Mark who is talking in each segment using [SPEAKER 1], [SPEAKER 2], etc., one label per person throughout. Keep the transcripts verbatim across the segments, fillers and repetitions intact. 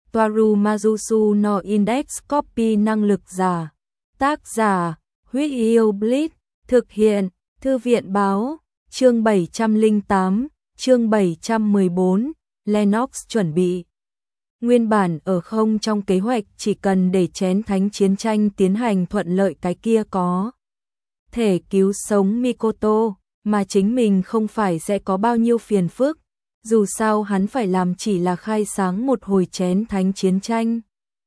[SPEAKER 1] Toaru Majusu no Index Copy năng lực giả. Tác giả, Huyết Yêu Blitz, thực hiện, Thư viện báo, chương bảy trăm lẻ tám, chương bảy trăm mười bốn, Lennox chuẩn bị. Nguyên bản ở không trong kế hoạch chỉ cần để chén thánh chiến tranh tiến hành thuận lợi cái kia có thể cứu sống Mikoto, mà chính mình không phải sẽ có bao nhiêu phiền phức, dù sao hắn phải làm chỉ là khai sáng một hồi chén thánh chiến tranh.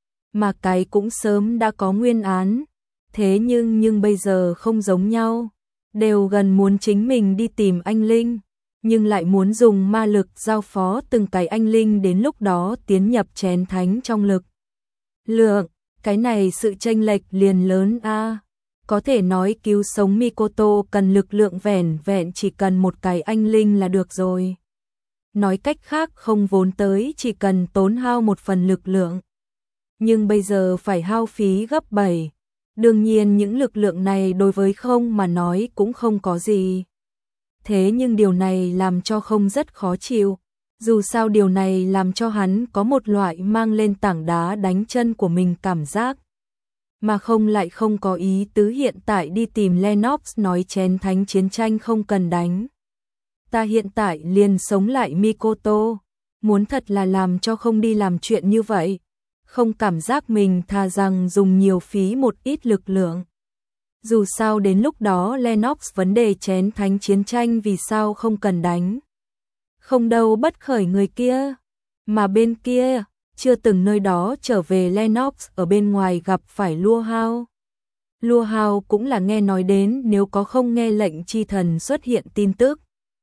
[SPEAKER 1] Mà cái cũng sớm đã có nguyên án, thế nhưng nhưng bây giờ không giống nhau, đều gần muốn chính mình đi tìm anh Linh, nhưng lại muốn dùng ma lực giao phó từng cái anh Linh đến lúc đó tiến nhập chén thánh trong lực lượng, cái này sự chênh lệch liền lớn a. Có thể nói cứu sống Mikoto cần lực lượng vẻn vẹn chỉ cần một cái anh Linh là được rồi. Nói cách khác không vốn tới chỉ cần tốn hao một phần lực lượng. Nhưng bây giờ phải hao phí gấp bảy. Đương nhiên những lực lượng này đối với không mà nói cũng không có gì. Thế nhưng điều này làm cho không rất khó chịu. Dù sao điều này làm cho hắn có một loại mang lên tảng đá đánh chân của mình cảm giác. Mà không lại không có ý tứ hiện tại đi tìm Lennox nói chén thánh chiến tranh không cần đánh. Ta hiện tại liền sống lại Mikoto, muốn thật là làm cho không đi làm chuyện như vậy, không cảm giác mình thà rằng dùng nhiều phí một ít lực lượng. Dù sao đến lúc đó Lennox vấn đề chén thánh chiến tranh vì sao không cần đánh. Không đâu bất khởi người kia, mà bên kia, chưa từng nơi đó trở về Lennox ở bên ngoài gặp phải Lua Hao. Lua Hao cũng là nghe nói đến nếu có không nghe lệnh chi thần xuất hiện tin tức.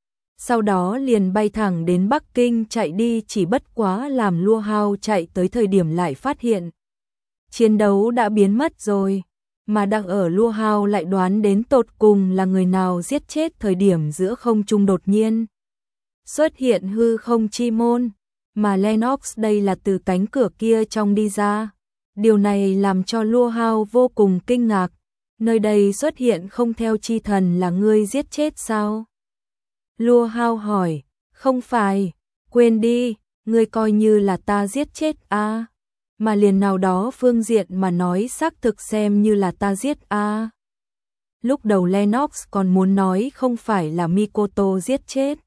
[SPEAKER 1] Sau đó liền bay thẳng đến Bắc Kinh chạy đi, chỉ bất quá làm Lua Hao chạy tới thời điểm lại phát hiện. Chiến đấu đã biến mất rồi, mà đang ở Lua Hao lại đoán đến tột cùng là người nào giết chết thời điểm giữa không trung đột nhiên. Xuất hiện hư không chi môn, mà Lennox đây là từ cánh cửa kia trong đi ra. Điều này làm cho Lua Hao vô cùng kinh ngạc, nơi đây xuất hiện không theo chi thần là ngươi giết chết sao? Lua Hao hỏi, không phải, quên đi, ngươi coi như là ta giết chết a, mà liền nào đó phương diện mà nói xác thực xem như là ta giết a. Lúc đầu Lennox còn muốn nói không phải là Mikoto giết chết.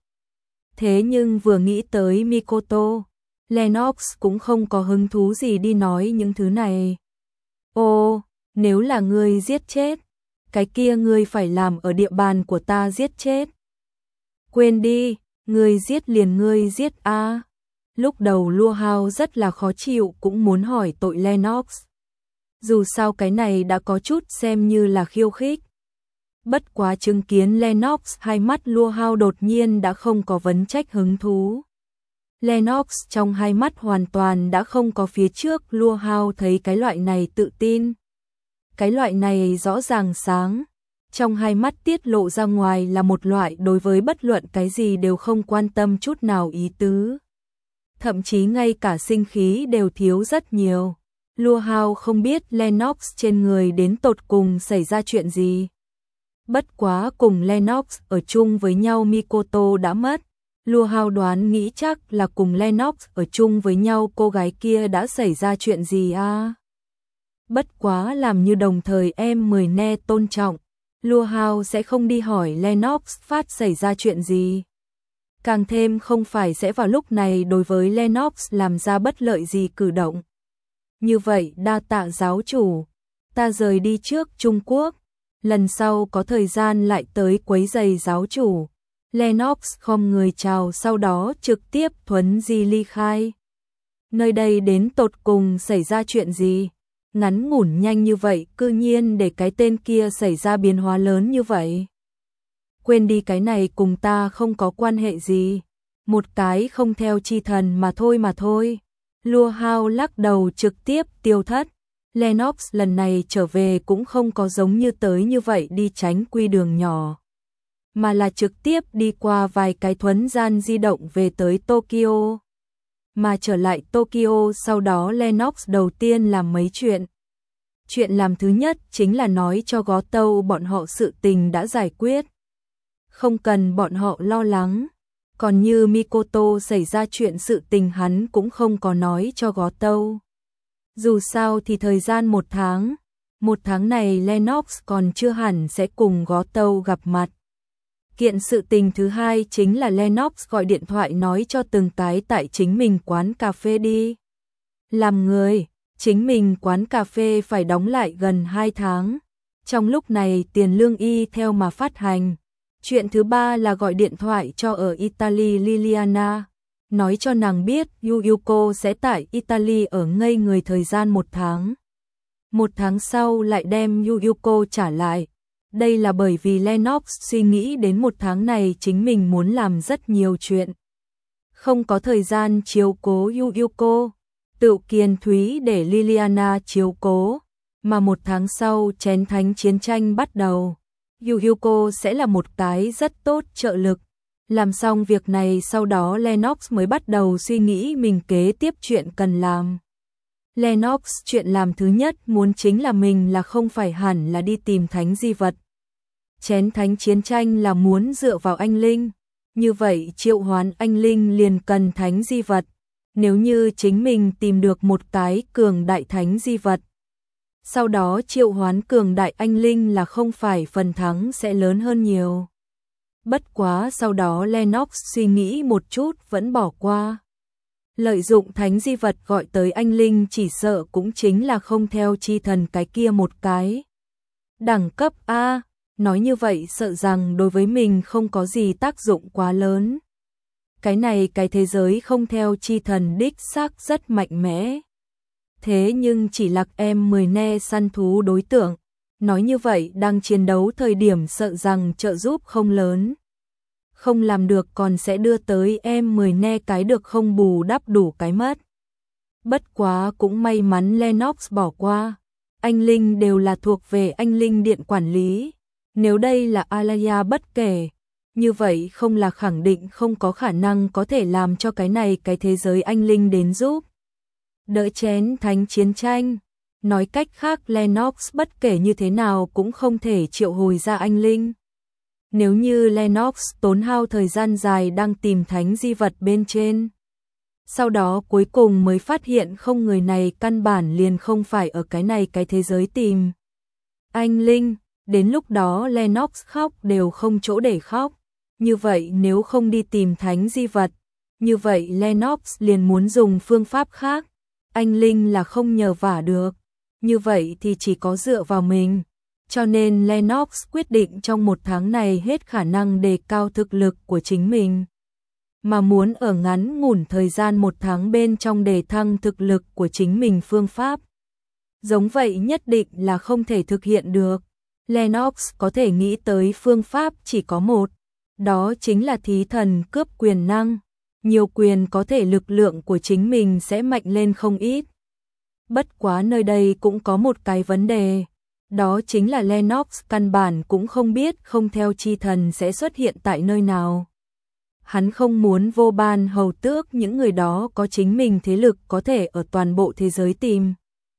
[SPEAKER 1] Thế nhưng vừa nghĩ tới Mikoto, Lennox cũng không có hứng thú gì đi nói những thứ này. Ô, nếu là ngươi giết chết, cái kia ngươi phải làm ở địa bàn của ta giết chết. Quên đi, ngươi giết liền ngươi giết a. Lúc đầu Lua Hao rất là khó chịu cũng muốn hỏi tội Lennox. Dù sao cái này đã có chút xem như là khiêu khích. Bất quá chứng kiến Lennox hai mắt Lua Hao đột nhiên đã không có vấn trách hứng thú. Lennox trong hai mắt hoàn toàn đã không có phía trước Lua Hao thấy cái loại này tự tin. Cái loại này rõ ràng sáng. Trong hai mắt tiết lộ ra ngoài là một loại đối với bất luận cái gì đều không quan tâm chút nào ý tứ. Thậm chí ngay cả sinh khí đều thiếu rất nhiều. Lua Hao không biết Lennox trên người đến tột cùng xảy ra chuyện gì. Bất quá cùng Lennox ở chung với nhau Mikoto đã mất. Lua Hao đoán nghĩ chắc là cùng Lennox ở chung với nhau cô gái kia đã xảy ra chuyện gì à. Bất quá làm như đồng thời em mười ne tôn trọng. Lua Hao sẽ không đi hỏi Lennox phát xảy ra chuyện gì. Càng thêm không phải sẽ vào lúc này đối với Lennox làm ra bất lợi gì cử động. Như vậy đa tạ giáo chủ, ta rời đi trước Trung Quốc, lần sau có thời gian lại tới quấy giày giáo chủ. Lennox không người chào sau đó trực tiếp thuấn di ly khai. Nơi đây đến tột cùng xảy ra chuyện gì? Ngắn ngủn nhanh như vậy cư nhiên để cái tên kia xảy ra biến hóa lớn như vậy. Quên đi, cái này cùng ta không có quan hệ gì. Một cái không theo chi thần mà thôi mà thôi. Lua Hao lắc đầu trực tiếp tiêu thất. Lennox lần này trở về cũng không có giống như tới như vậy đi tránh quy đường nhỏ, mà là trực tiếp đi qua vài cái thuấn gian di động về tới Tokyo. Mà trở lại Tokyo sau đó Lennox đầu tiên làm mấy chuyện. Chuyện làm thứ nhất chính là nói cho Gó Tâu bọn họ sự tình đã giải quyết. Không cần bọn họ lo lắng. Còn như Mikoto xảy ra chuyện sự tình hắn cũng không có nói cho Gó Tâu. Dù sao thì thời gian một tháng, một tháng này Lennox còn chưa hẳn sẽ cùng Gó Tâu gặp mặt. Kiện sự tình thứ hai chính là Lennox gọi điện thoại nói cho từng cái tại chính mình quán cà phê đi làm người, chính mình quán cà phê phải đóng lại gần hai tháng. Trong lúc này tiền lương y theo mà phát hành. Chuyện thứ ba là gọi điện thoại cho ở Italy Liliana, nói cho nàng biết Yuyuko sẽ tại Italy ở ngây người thời gian một tháng. Một tháng sau lại đem Yuyuko trả lại. Đây là bởi vì Lennox suy nghĩ đến một tháng này chính mình muốn làm rất nhiều chuyện. Không có thời gian chiếu cố Yuyuko, tự kiên thúy để Liliana chiếu cố, mà một tháng sau chén thánh chiến tranh bắt đầu. Yuyuko sẽ là một cái rất tốt trợ lực. Làm xong việc này sau đó Lennox mới bắt đầu suy nghĩ mình kế tiếp chuyện cần làm. Lennox chuyện làm thứ nhất muốn chính là mình là không phải hẳn là đi tìm thánh di vật. Chén thánh chiến tranh là muốn dựa vào anh Linh. Như vậy triệu hoán anh Linh liền cần thánh di vật. Nếu như chính mình tìm được một cái cường đại thánh di vật, sau đó triệu hoán cường đại anh Linh là không phải phần thắng sẽ lớn hơn nhiều. Bất quá sau đó Lennox suy nghĩ một chút vẫn bỏ qua. Lợi dụng thánh di vật gọi tới anh Linh chỉ sợ cũng chính là không theo chi thần cái kia một cái. Đẳng cấp A, nói như vậy sợ rằng đối với mình không có gì tác dụng quá lớn. Cái này cái thế giới không theo chi thần đích xác rất mạnh mẽ. Thế nhưng chỉ lạc em mười ne săn thú đối tượng, nói như vậy đang chiến đấu thời điểm sợ rằng trợ giúp không lớn. Không làm được còn sẽ đưa tới em mười ne cái được không bù đắp đủ cái mất. Bất quá cũng may mắn Lennox bỏ qua. Anh Linh đều là thuộc về anh Linh điện quản lý. Nếu đây là Alaya bất kể, như vậy không là khẳng định không có khả năng có thể làm cho cái này cái thế giới anh Linh đến giúp. Đỡ chén thánh chiến tranh. Nói cách khác Lennox bất kể như thế nào cũng không thể triệu hồi ra anh Linh. Nếu như Lennox tốn hao thời gian dài đang tìm thánh di vật bên trên, sau đó cuối cùng mới phát hiện không, người này căn bản liền không phải ở cái này cái thế giới tìm anh Linh, đến lúc đó Lennox khóc đều không chỗ để khóc. Như vậy nếu không đi tìm thánh di vật, như vậy Lennox liền muốn dùng phương pháp khác. Anh Linh là không nhờ vả được, như vậy thì chỉ có dựa vào mình. Cho nên Lennox quyết định trong một tháng này hết khả năng đề cao thực lực của chính mình. Mà muốn ở ngắn ngủn thời gian một tháng bên trong đề thăng thực lực của chính mình phương pháp. Giống vậy nhất định là không thể thực hiện được. Lennox có thể nghĩ tới phương pháp chỉ có một. Đó chính là thí thần cướp quyền năng. Nhiều quyền có thể lực lượng của chính mình sẽ mạnh lên không ít. Bất quá nơi đây cũng có một cái vấn đề. Đó chính là Lennox căn bản cũng không biết không theo chi thần sẽ xuất hiện tại nơi nào. Hắn không muốn vô ban hầu tước những người đó có chính mình thế lực có thể ở toàn bộ thế giới tìm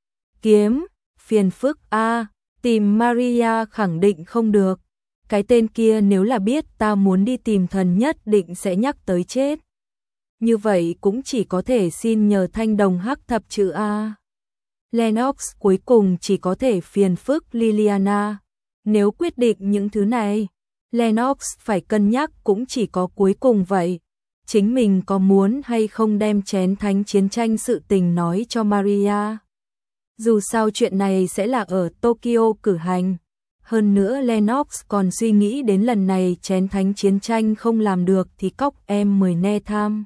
[SPEAKER 1] kiếm. Phiền phức A, tìm Maria khẳng định không được. Cái tên kia nếu là biết ta muốn đi tìm thần nhất định sẽ nhắc tới chết. Như vậy cũng chỉ có thể xin nhờ thanh đồng hắc thập chữ A. Lennox cuối cùng chỉ có thể phiền phức Liliana. Nếu quyết định những thứ này, Lennox phải cân nhắc cũng chỉ có cuối cùng vậy. Chính mình có muốn hay không đem chén thánh chiến tranh sự tình nói cho Maria. Dù sao chuyện này sẽ là ở Tokyo cử hành. Hơn nữa Lennox còn suy nghĩ đến lần này chén thánh chiến tranh không làm được thì cóc em mười ne tham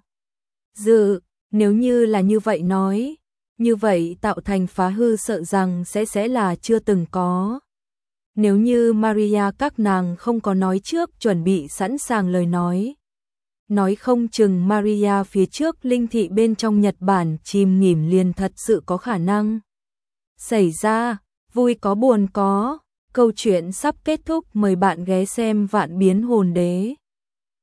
[SPEAKER 1] dự. Nếu như là như vậy nói, như vậy tạo thành phá hư sợ rằng sẽ sẽ là chưa từng có. Nếu như Maria các nàng không có nói trước chuẩn bị sẵn sàng lời nói. Nói không chừng Maria phía trước linh thị bên trong Nhật Bản chìm nghỉm liền thật sự có khả năng xảy ra, vui có buồn có. Câu chuyện sắp kết thúc, mời bạn ghé xem Vạn Biến Hồn Đế.